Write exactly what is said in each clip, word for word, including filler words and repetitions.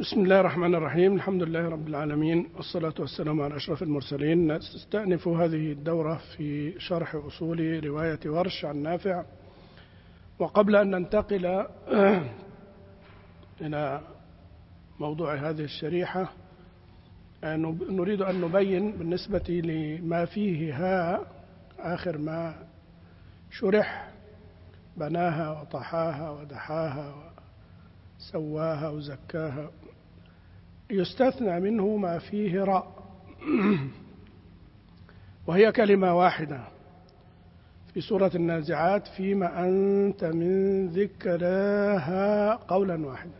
بسم الله الرحمن الرحيم. الحمد لله رب العالمين، والصلاة والسلام على أشرف المرسلين. نستأنف هذه الدورة في شرح أصول رواية ورش عن نافع. وقبل أن ننتقل إلى موضوع هذه الشريحة نريد أن نبين بالنسبة لما فيه ها آخر ما شرح: بناها وطحاها ودحاها وسواها وزكاها، يستثنى منه ما فيه راء، وهي كلمة واحدة في سورة النازعات: فيما أنت من ذكراها قولا واحدا.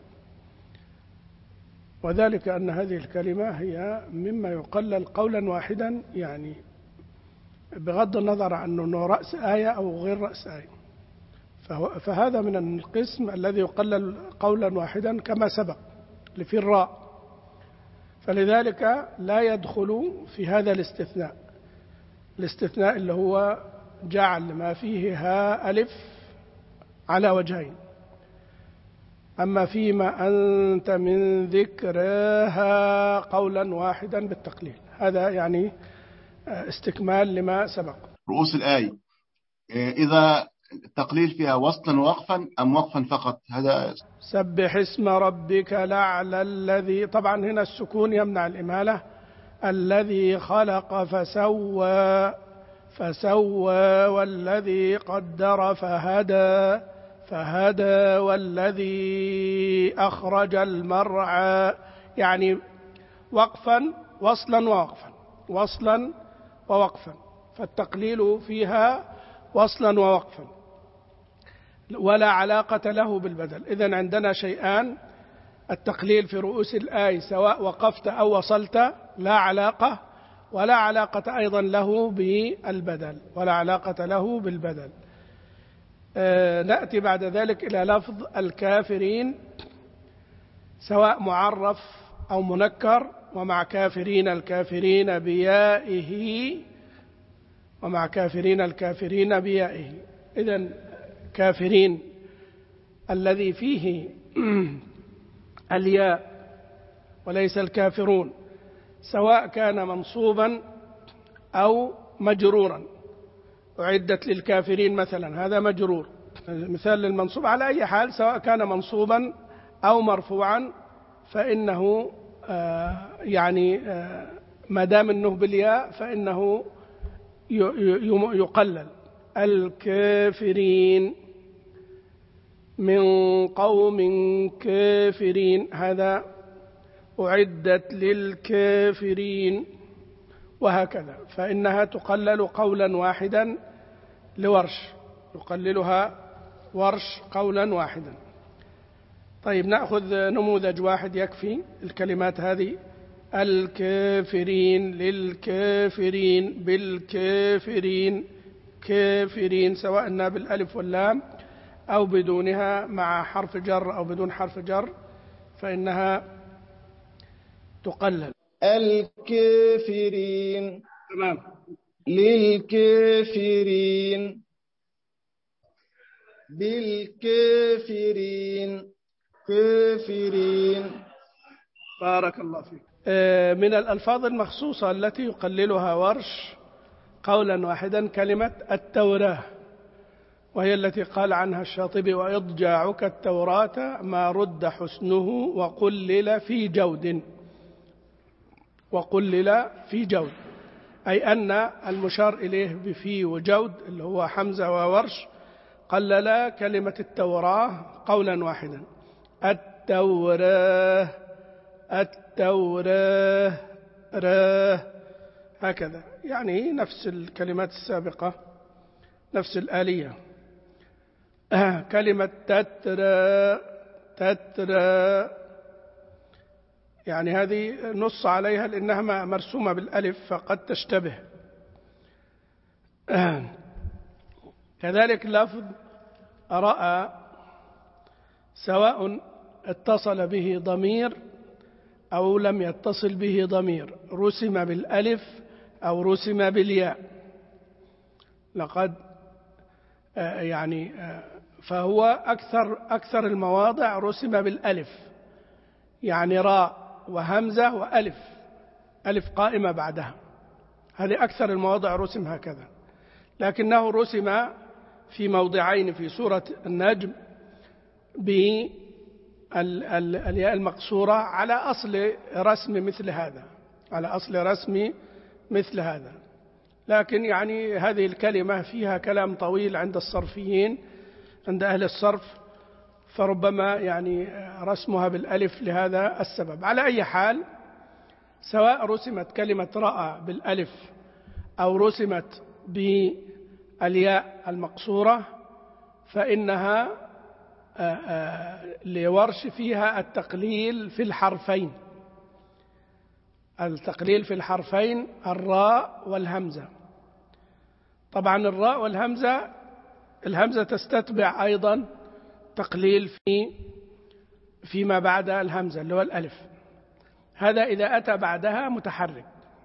وذلك أن هذه الكلمة هي مما يقلل قولا واحدا، يعني بغض النظر عن أنه رأس آية أو غير رأس آية، فهذا من القسم الذي يقلل قولا واحدا كما سبق في الراء، فلذلك لا يدخل في هذا الاستثناء الاستثناء اللي هو جعل ما فيه ها ألف على وجهين. أما فيما أنت من ذكرها قولا واحدا بالتقليل، هذا يعني استكمال لما سبق. رؤوس الآية إذا التقليل فيها وصلا ووقفا أم وقفا فقط؟ هذا سبح اسم ربك الأعلى الذي، طبعا هنا السكون يمنع الإمالة، الذي خلق فسوى فسوى والذي قدر فهدى فهدى والذي أخرج المرعى، يعني وقفا وصلا ووقفا وصلا ووقفا، فالتقليل فيها وصلا ووقفا ولا علاقة له بالبدل. إذن عندنا شيئان: التقليل في رؤوس الآية سواء وقفت أو وصلت لا علاقة، ولا علاقة أيضا له بالبدل ولا علاقة له بالبدل. آه نأتي بعد ذلك إلى لفظ الكافرين، سواء معرف أو منكر، ومع كافرين الكافرين بيائه ومع كافرين الكافرين بيائه. إذن كافرين الذي فيه الياء وليس الكافرون، سواء كان منصوبا أو مجرورا. أعدت للكافرين مثلا، هذا مجرور، مثال للمنصوب. على أي حال سواء كان منصوبا أو مرفوعا فإنه آه يعني آه ما دام أنه بالياء فإنه يقلل. الكافرين من قوم كافرين، هذا أعدت للكافرين، وهكذا، فإنها تقلل قولا واحدا لورش، يقللها ورش قولا واحدا. طيب نأخذ نموذج واحد يكفي الكلمات هذه: الكافرين للكافرين بالكافرين كافرين، سواء بالألف واللام أو بدونها، مع حرف جر أو بدون حرف جر، فإنها تقلل. الكافرين تمام. للكافرين بالكافرين كافرين. بارك الله فيك. من الألفاظ المخصوصة التي يقللها ورش قولا واحدا كلمة التوراة، وهي التي قال عنها الشاطبي: وإضجاعك التوراة ما رد حسنه وقلل في جود. وقلل في جود، أي أن المشار إليه بفي وجود اللي هو حمزة وورش قلل كلمة التوراة قولا واحدا. التوراة التوراة راه، هكذا، يعني نفس الكلمات السابقة، نفس الآلية. آه كلمة تترى تترى، يعني هذه نص عليها لأنها مرسومة بالألف فقد تشتبه. آه كذلك لفظ رأى، سواء اتصل به ضمير أو لم يتصل به ضمير، رسم بالألف أو رسم بالياء، لقد آه يعني آه فهو أكثر أكثر المواضع رسم بالألف، يعني راء وهمزة وألف، ألف قائمة بعدها. هذه أكثر المواضع رسم هكذا، لكنه رسم في موضعين في سورة النجم بالياء المقصورة على أصل رسم مثل هذا، على أصل رسم مثل هذا. لكن يعني هذه الكلمة فيها كلام طويل عند الصرفيين، عند أهل الصرف، فربما يعني رسمها بالألف لهذا السبب. على أي حال، سواء رسمت كلمة رأى بالألف أو رسمت بالياء المقصورة، فإنها لورش فيها التقليل في الحرفين، التقليل في الحرفين الراء والهمزة. طبعا الراء والهمزة، الهمزة تستتبع أيضا تقليل في فيما بعد الهمزة اللي هو الألف، هذا إذا أتى بعدها متحرك،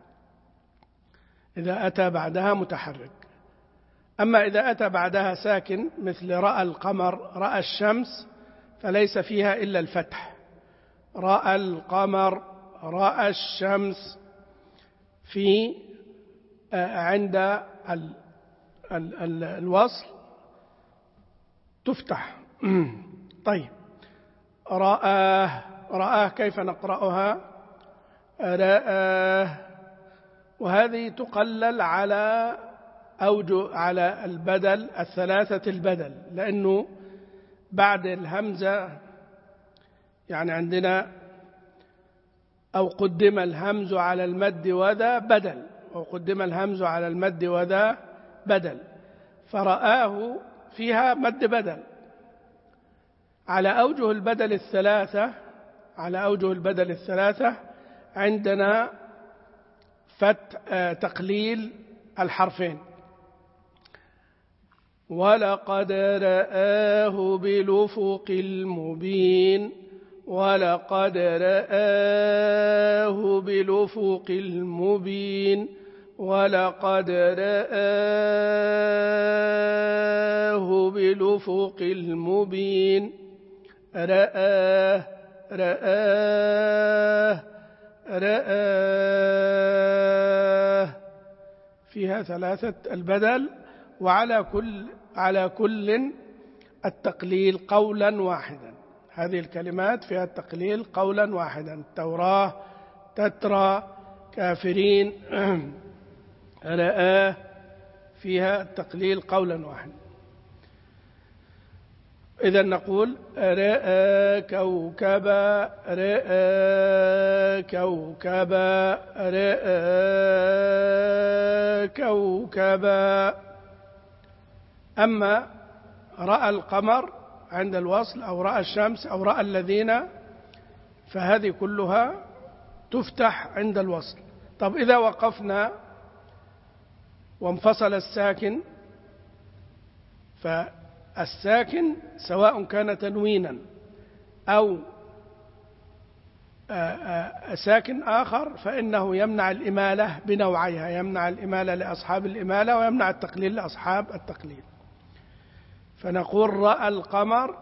إذا أتى بعدها متحرك. أما إذا أتى بعدها ساكن مثل رأى القمر، رأى الشمس، فليس فيها إلا الفتح. رأى القمر، رأى الشمس، في عند ال ال ال الوصل تفتح. طيب، رآه، رآه كيف نقرأها؟ رآه، وهذه تقلل على أوجه، على البدل الثلاثة البدل، لأنه بعد الهمزة يعني عندنا أو قدم الهمز على المد وذا بدل، أو قدم الهمز على المد وذا بدل، فرآه فيها مد بدل. على أوجه البدل الثلاثة، على أوجه البدل الثلاثة عندنا فت تقليل الحرفين. ولقد رآه بالأفق المبين، ولقد رآه بالأفق المبين، ولقد رآه بالأفق المبين. رآه رآه رآه فيها ثلاثة البدل، وعلى كل على كل التقليل قولا واحدا. هذه الكلمات فيها التقليل قولا واحدا: توراة، تترى، كافرين، رآه، فيها التقليل قولا واحدا. إذا نقول رأى كوكبا، رأى كوكبا، رأى كوكبا. أما رأى القمر عند الوصل، أو رأى الشمس، أو رأى الذين، فهذه كلها تفتح عند الوصل. طب إذا وقفنا وانفصل الساكن، فالساكن سواء كان تنوينا أو ساكن آخر فإنه يمنع الإمالة بنوعيها، يمنع الإمالة لأصحاب الإمالة ويمنع التقليل لأصحاب التقليل. فنقول رأى القمر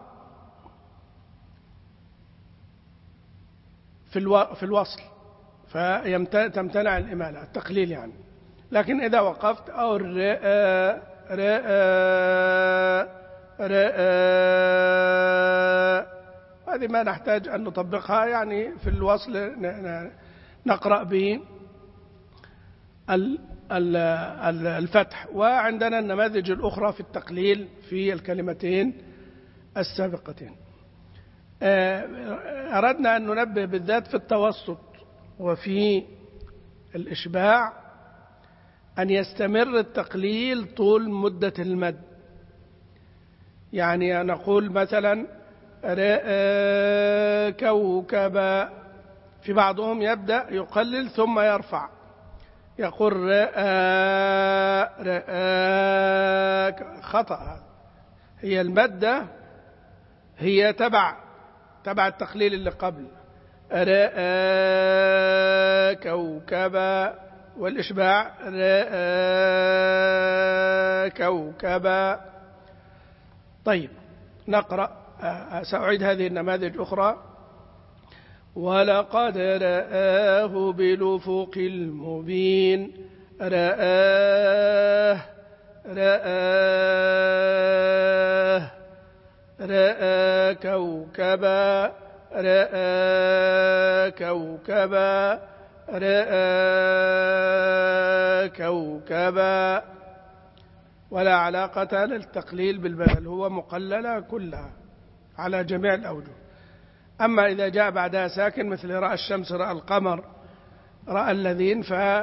في الوصل فتمتنع الإمالة، التقليل يعني. لكن إذا وقفت أو رأى رأى رأى، هذه ما نحتاج أن نطبقها، يعني في الوصل نقرأ به الفتح. وعندنا النماذج الأخرى في التقليل في الكلمتين السابقتين. أردنا أن ننبه بالذات في التوسط وفي الإشباع أن يستمر التقليل طول مدة المد. يعني نقول مثلا رأى كوكبا، في بعضهم يبدأ يقلل ثم يرفع، يقول رأى رأى، خطأ. هي المادة هي تبع تبع التقليل اللي قبل، رأى كوكبا، والإشباع رأى كوكبا. طيب، نقرأ. سأعيد هذه النماذج أخرى. ولقد رآه بالأفق المبين. رآه رآه رأى كوكبا رأى كوكبا رأى كوكبا. ولا علاقة للتقليل بالبدل، هو مقللة كلها على جميع الأوجه. أما إذا جاء بعدها ساكن مثل رأى الشمس رأى القمر رأى الذين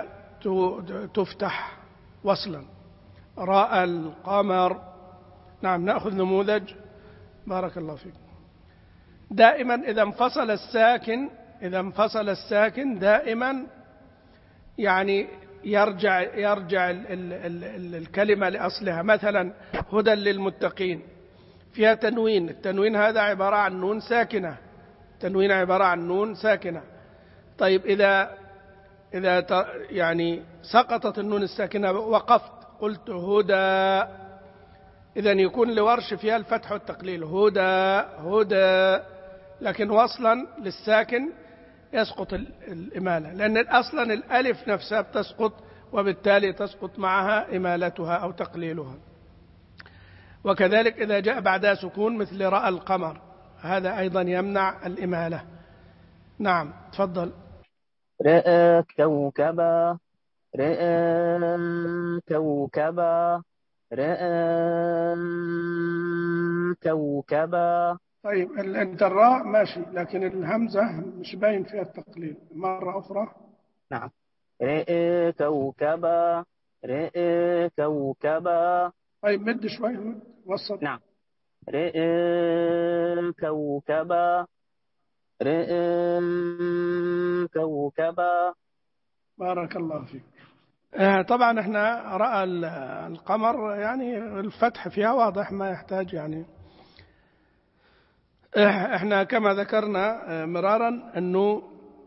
فتفتح وصلا. رأى القمر. نعم، نأخذ نموذج. بارك الله فيك. دائما إذا انفصل الساكن إذا انفصل الساكن دائما يعني يرجع يرجع ال ال ال ال الكلمة لأصلها. مثلا هدى للمتقين فيها تنوين، التنوين هذا عبارة عن نون ساكنة، تنوين عبارة عن نون ساكنة. طيب إذا إذا يعني سقطت النون الساكنة وقفت قلت هدى، إذن يكون لورش فيها الفتح والتقليل هدى هدى، لكن وصلا للساكن يسقط الإمالة، لأن أصلا الألف نفسها بتسقط، وبالتالي تسقط معها إمالتها أو تقليلها. وكذلك إذا جاء بعدها سكون مثل رأى القمر، هذا أيضا يمنع الإمالة. نعم تفضل. رأى كوكبا رأى كوكبا رأى كوكبا. طيب انت الراء ماشي، لكن الهمزة مش باين فيها التقليل. مرة أخرى. نعم. رأى كوكبا رأى كوكبا. طيب مد شوي، مد وسط. نعم. رأى كوكبا رأى كوكبا. بارك الله فيك. آه طبعا احنا رأى القمر يعني الفتح فيها واضح، ما يحتاج يعني. احنا كما ذكرنا مرارا انه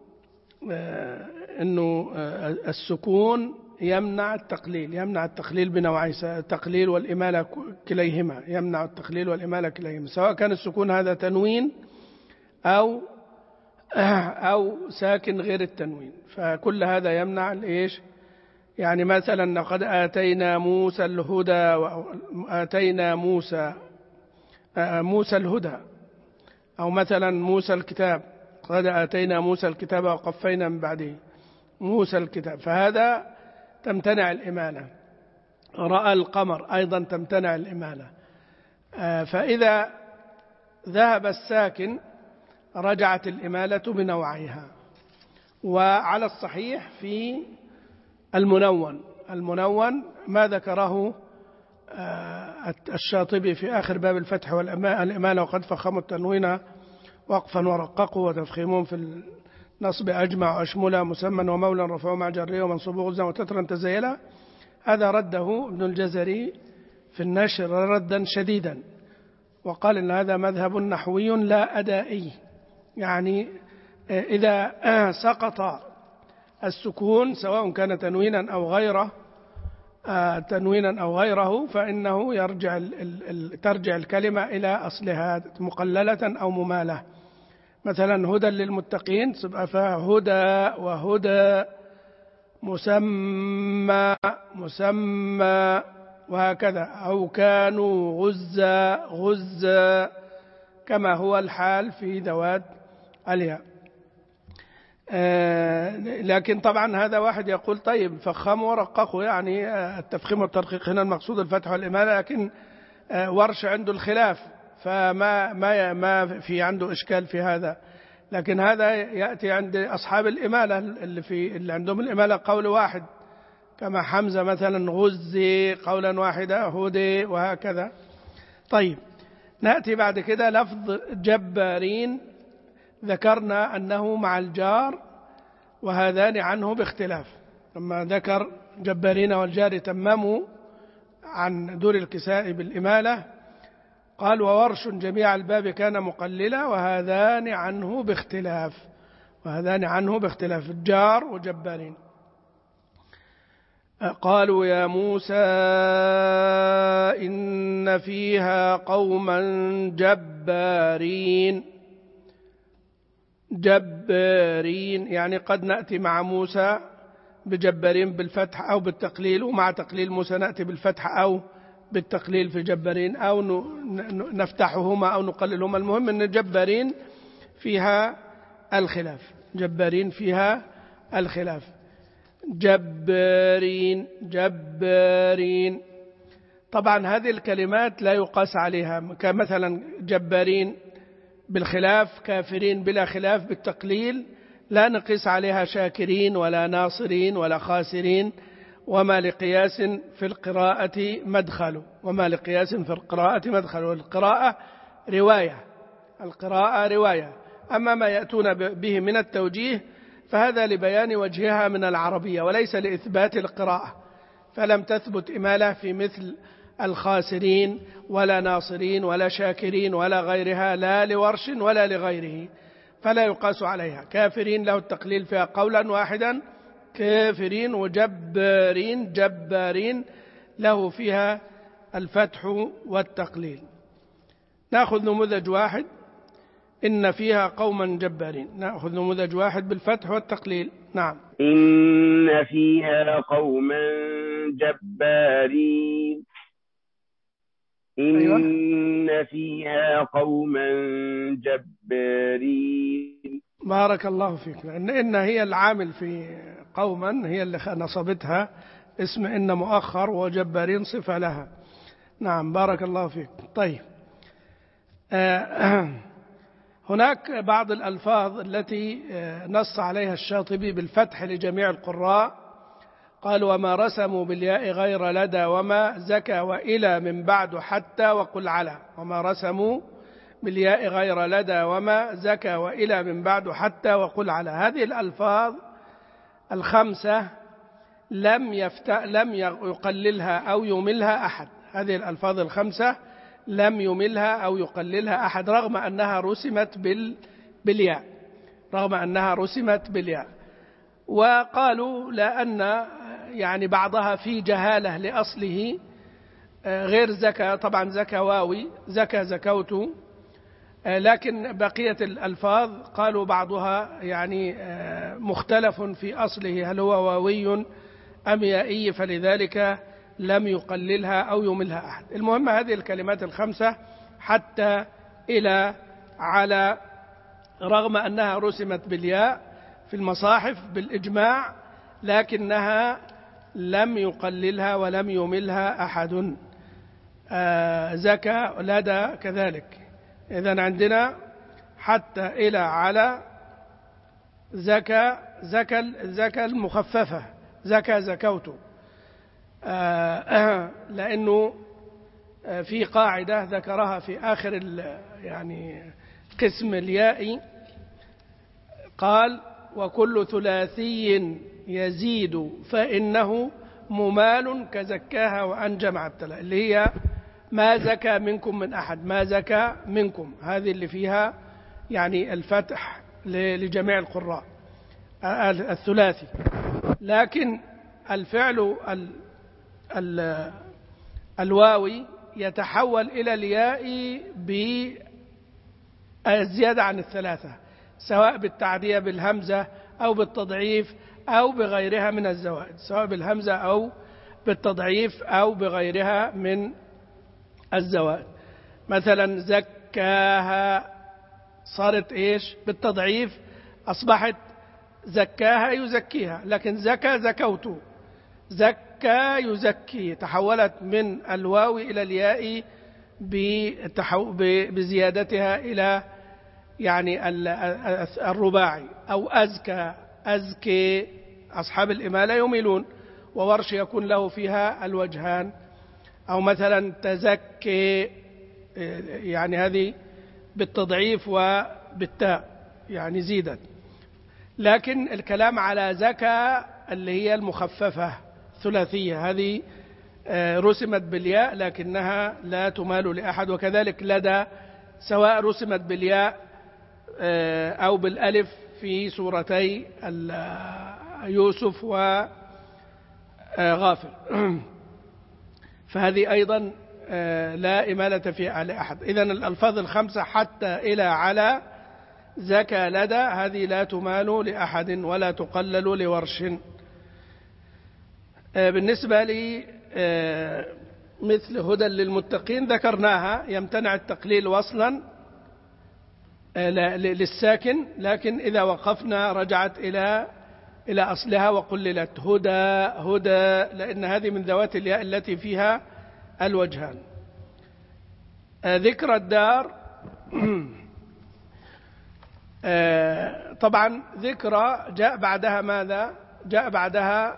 انه السكون يمنع التقليل، يمنع التقليل بنوعين، التقليل والإمالة كليهما، يمنع التقليل والإمالة كليهما، سواء كان السكون هذا تنوين أو أو ساكن غير التنوين، فكل هذا يمنع الإيش. يعني مثلا لقد آتينا موسى الهدى وآتينا موسى موسى الهدى، أو مثلا موسى الكتاب، قد آتينا موسى الكتاب وقفينا من بعده موسى الكتاب، فهذا تمتنع الإمالة. رأى القمر أيضا تمتنع الإمالة. فإذا ذهب الساكن رجعت الإمالة بنوعيها. وعلى الصحيح في المنون المنون ما ذكره الشاطبي في آخر باب الفتح والإمالة، وقد فخموا التنوين وقفا ورققوا وتفخيمون في النصب أجمع وأشمل مسمى ومولا رفعوا مع جريه ومنصوبه غزا وتترا تزيلا. هذا رده ابن الجزري في النشر ردا شديدا، وقال إن هذا مذهب نحوي لا أدائي، يعني إذا سقط السكون سواء كان تنوينا أو غيره تنوينا أو غيره فإنه يرجع ترجع الكلمة إلى أصلها مقللة أو ممالة. مثلا هدى للمتقين فهدى وهدى مسمى مسمى وهكذا، أو كانوا غزا غزا كما هو الحال في ذوات الياء. آه لكن طبعا هذا واحد يقول طيب فخموا ورققوا، يعني آه التفخيم والترقيق هنا المقصود الفتح والإمالة، لكن آه ورش عنده الخلاف، فما ما ما في عنده إشكال في هذا. لكن هذا يأتي عند أصحاب الإمالة اللي في اللي عندهم الإمالة قول واحد، كما حمزة مثلا غزي قولا واحدا هدي وهكذا. طيب نأتي بعد كده لفظ جبارين، ذكرنا أنه مع الجار وهذان عنه باختلاف. لما ذكر جبارين والجار تمموا عن دور الكساء بالإمالة قال وورش جميع الباب كان مقللا وهذان عنه باختلاف، وهذان عنه باختلاف الجار وجبارين. قالوا يا موسى إن فيها قوما جبارين. جبارين، يعني قد نأتي مع موسى بجبارين بالفتح أو بالتقليل، ومع تقليل موسى نأتي بالفتح أو بالتقليل في جبارين، أو نفتحهما أو نقللهما. المهم أن جبارين فيها الخلاف، جبارين فيها الخلاف. جبارين جبارين. طبعا هذه الكلمات لا يقاس عليها، كمثلا جبارين بالخلاف، كافرين بلا خلاف بالتقليل، لا نقيس عليها شاكرين ولا ناصرين ولا خاسرين. وما لقياس في القراءة مدخل، وما لقياس في القراءة مدخل. والقراءة رواية، القراءة رواية. أما ما يأتون به من التوجيه فهذا لبيان وجهها من العربية وليس لإثبات القراءة، فلم تثبت إمالة في مثل الخاسرين ولا ناصرين ولا شاكرين ولا غيرها، لا لورش ولا لغيره، فلا يقاس عليها. كافرين له التقليل فيها قولا واحدا كافرين، وجبارين جبارين له فيها الفتح والتقليل. نأخذ نموذج واحد، إن فيها قوما جبارين، نأخذ نموذج واحد بالفتح والتقليل. نعم. إن فيها قوما جبارين. أيوة. إن فيها قوما جبارين. بارك الله فيك. لأن إن هي العامل في قوما، هي اللي نصبتها اسم إن مؤخر، وجبارين صفة لها. نعم بارك الله فيك. طيب آه هناك بعض الألفاظ التي نص عليها الشاطبي بالفتح لجميع القراء، قال وما رسموا بالياء غير لدى وما زكى وإلى من بعد حتى وقل على. وما رسموا بالياء غير لدى وما زكى وإلى من بعد حتى وقل على. هذه الألفاظ الخمسة لم يفت... لم يقللها أو يملها أحد. هذه الألفاظ الخمسة لم يملها أو يقللها أحد، رغم أنها رسمت بال... بالياء رغم أنها رسمت بالياء. وقالوا لأن يعني بعضها في جهالة لأصله، غير زكى، طبعا زكى واوي، زكى زكوت، لكن بقية الألفاظ قالوا بعضها يعني مختلف في أصله، هل هو واوي أم يائي، فلذلك لم يقللها أو يملها أحد. المهم هذه الكلمات الخمسة حتى إلى على، رغم أنها رسمت بالياء في المصاحف بالإجماع، لكنها لم يقللها ولم يملها أحد. آه زكى لدى كذلك. إذن عندنا حتى إلى على زكى زكى زكى المخففة، زكى زكوت، آه لأنه في قاعدة ذكرها في آخر يعني قسم الياء، قال وكل ثلاثي يزيد فإنه ممال كزكاها وأنجم عبتلا، اللي هي ما زكى منكم من أحد، ما زكى منكم، هذه اللي فيها يعني الفتح لجميع القراء الثلاثي. لكن الفعل ال ال الواوي يتحول إلى الياء بالزيادة عن الثلاثة، سواء بالتعدية بالهمزة أو بالتضعيف أو بغيرها من الزوائد، سواء بالهمزة أو بالتضعيف أو بغيرها من الزوائد. مثلا زكاها صارت إيش بالتضعيف، أصبحت زكاها يزكيها، لكن زكى زكوت، زكى يزكي، تحولت من الواو إلى الياء بزيادتها إلى يعني الرباعي. أو أزكى أزكي، أصحاب الإمالة يميلون، وورش يكون له فيها الوجهان. أو مثلا تزكي، يعني هذه بالتضعيف وبالتاء يعني زيدت. لكن الكلام على زكى اللي هي المخففة ثلاثية، هذه رسمت بالياء لكنها لا تمال لأحد. وكذلك لدى، سواء رسمت بالياء أو بالألف في سورتي يوسف وغافر، فهذه أيضا لا إمالة فيها لأحد. إذن الألفاظ الخمسة حتى إلى على زكى لدى، هذه لا تمال لأحد ولا تقلل لورش. بالنسبة لي مثل هدى للمتقين ذكرناها، يمتنع التقليل وصلا للساكن، لكن إذا وقفنا رجعت إلى إلى أصلها وقللت هدى هدى، لأن هذه من ذوات الياء التي فيها الوجهان. ذكر الدار طبعا ذكرى جاء بعدها ماذا؟ جاء بعدها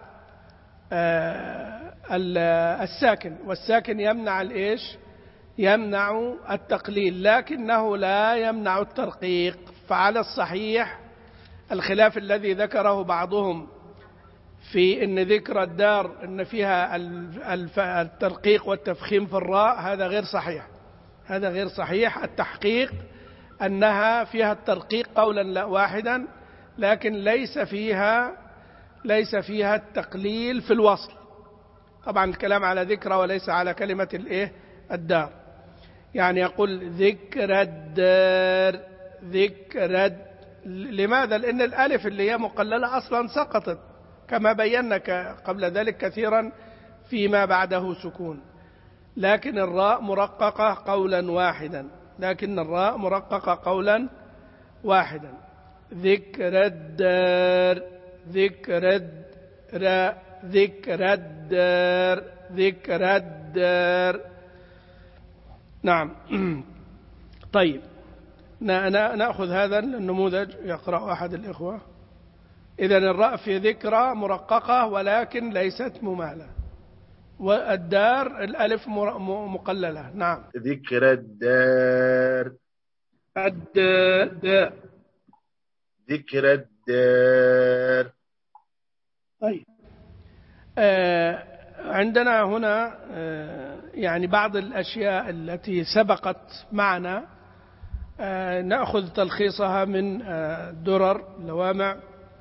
الساكن، والساكن يمنع الإيش؟ يمنع التقليل، لكنه لا يمنع الترقيق. فعلى الصحيح الخلاف الذي ذكره بعضهم في أن ذكر الدار أن فيها الترقيق والتفخيم في الراء، هذا غير صحيح، هذا غير صحيح. التحقيق أنها فيها الترقيق قولا واحدا، لكن ليس فيها ليس فيها التقليل في الوصل. طبعا الكلام على ذكرى وليس على كلمة الإيه؟ الدار. يعني يقول ذكر الدار، ذكر الد... لماذا؟ لأن الألف اللي هي مقللة أصلا سقطت، كما بينا قبل ذلك كثيرا فيما بعده سكون. لكن الراء مرققة قولا واحدا، لكن الراء مرققة قولا واحدا. ذكر الدار، ذكر الدار، ذكر الدار، ذكر الدار. نعم. طيب نأخذ هذا النموذج يقرأ أحد الإخوة. إذن الراء في ذكرى مرققة ولكن ليست ممالة، والدار الألف مقللة. نعم. ذكر الدار، الدار، ذكر الدار. طيب آه عندنا هنا آه يعني بعض الأشياء التي سبقت معنا آه نأخذ تلخيصها من آه درر لوامع.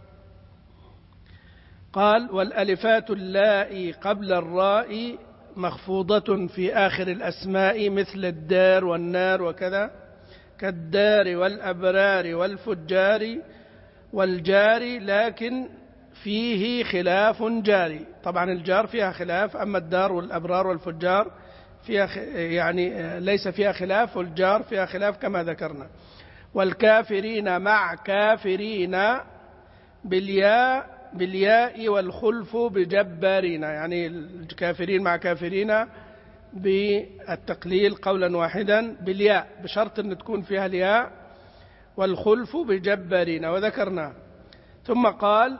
قال والألفات اللائي قبل الراء مخفوضة في آخر الأسماء مثل الدار والنار وكذا، كالدار والأبرار والفجار والجار، لكن فيه خلاف جاري. طبعا الجار فيها خلاف، أما الدار والأبرار والفجار فيها يعني ليس فيها خلاف، والجار فيها خلاف كما ذكرنا. والكافرين مع كافرين بالياء بالياء والخلف بجبارين، يعني الكافرين مع كافرين بالتقليل قولا واحدا بالياء، بشرط أن تكون فيها الياء، والخلف بجبارين وذكرنا. ثم قال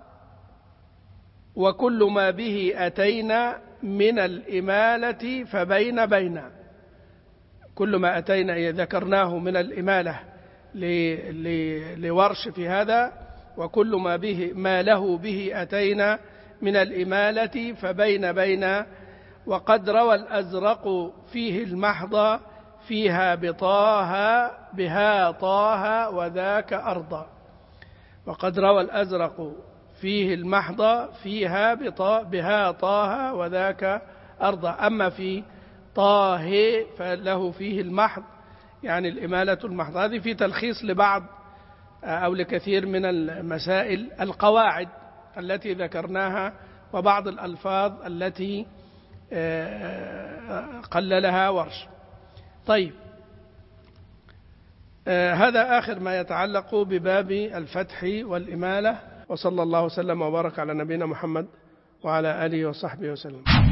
وكل ما به أتينا من الإمالة فبين بين، كل ما أتينا ذكرناه من الإمالة لورش في هذا، وكل ما به ما له به أتينا من الإمالة فبين بين. وقد روى الأزرق فيه المحض فيها بطاها بها طاها وذاك أرضا. وقد روى الأزرق فيه المحض فيها بطا بها طاها وذاك أرضا. أما في طاه فله فيه المحض، يعني الإمالة المحض. هذه في تلخيص لبعض أو لكثير من المسائل القواعد التي ذكرناها، وبعض الألفاظ التي قللها ورش. طيب هذا آخر ما يتعلق بباب الفتح والإمالة، وصلى الله وسلم وبارك على نبينا محمد وعلى آله وصحبه وسلم.